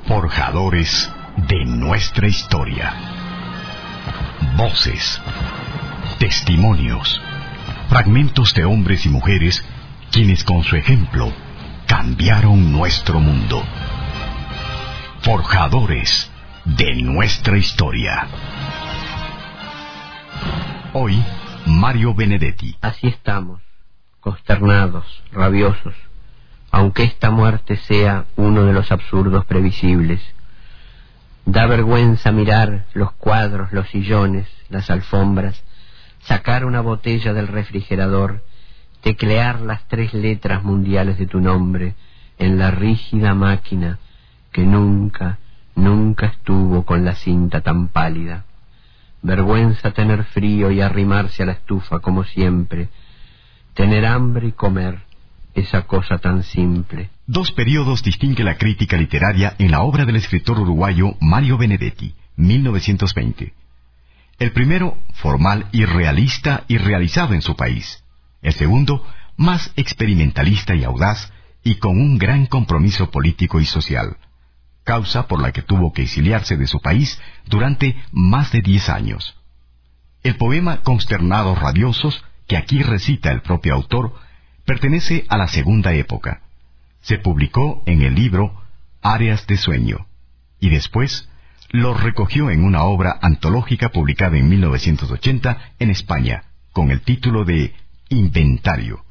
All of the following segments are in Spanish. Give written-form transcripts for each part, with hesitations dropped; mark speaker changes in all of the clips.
Speaker 1: Forjadores de nuestra historia. Voces, testimonios, fragmentos de hombres y mujeres quienes con su ejemplo cambiaron nuestro mundo. Forjadores de nuestra historia. Hoy, Mario Benedetti.
Speaker 2: Así estamos, consternados, rabiosos, aunque esta muerte sea uno de los absurdos previsibles. Da vergüenza mirar los cuadros, los sillones, las alfombras, sacar una botella del refrigerador, teclear las 3 letras mundiales de tu nombre en la rígida máquina que nunca estuvo con la cinta tan pálida. Vergüenza tener frío y arrimarse a la estufa como siempre, tener hambre y comer, esa cosa tan simple.
Speaker 1: 2 periodos distingue la crítica literaria en la obra del escritor uruguayo Mario Benedetti, 1920. El primero, formal y realista y realizado en su país. El segundo, más experimentalista y audaz y con un gran compromiso político y social, causa por la que tuvo que exiliarse de su país durante más de 10 años. El poema Consternados Rabiosos, que aquí recita el propio autor, pertenece a la segunda época. Se publicó en el libro Áreas de Sueño, y después lo recogió en una obra antológica publicada en 1980 en España, con el título de Inventario.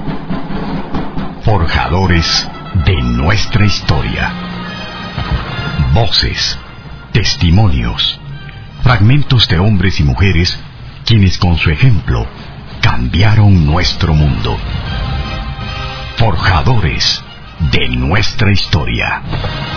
Speaker 1: Forjadores de nuestra historia. Voces, testimonios, fragmentos de hombres y mujeres quienes con su ejemplo cambiaron nuestro mundo. Forjadores de nuestra historia.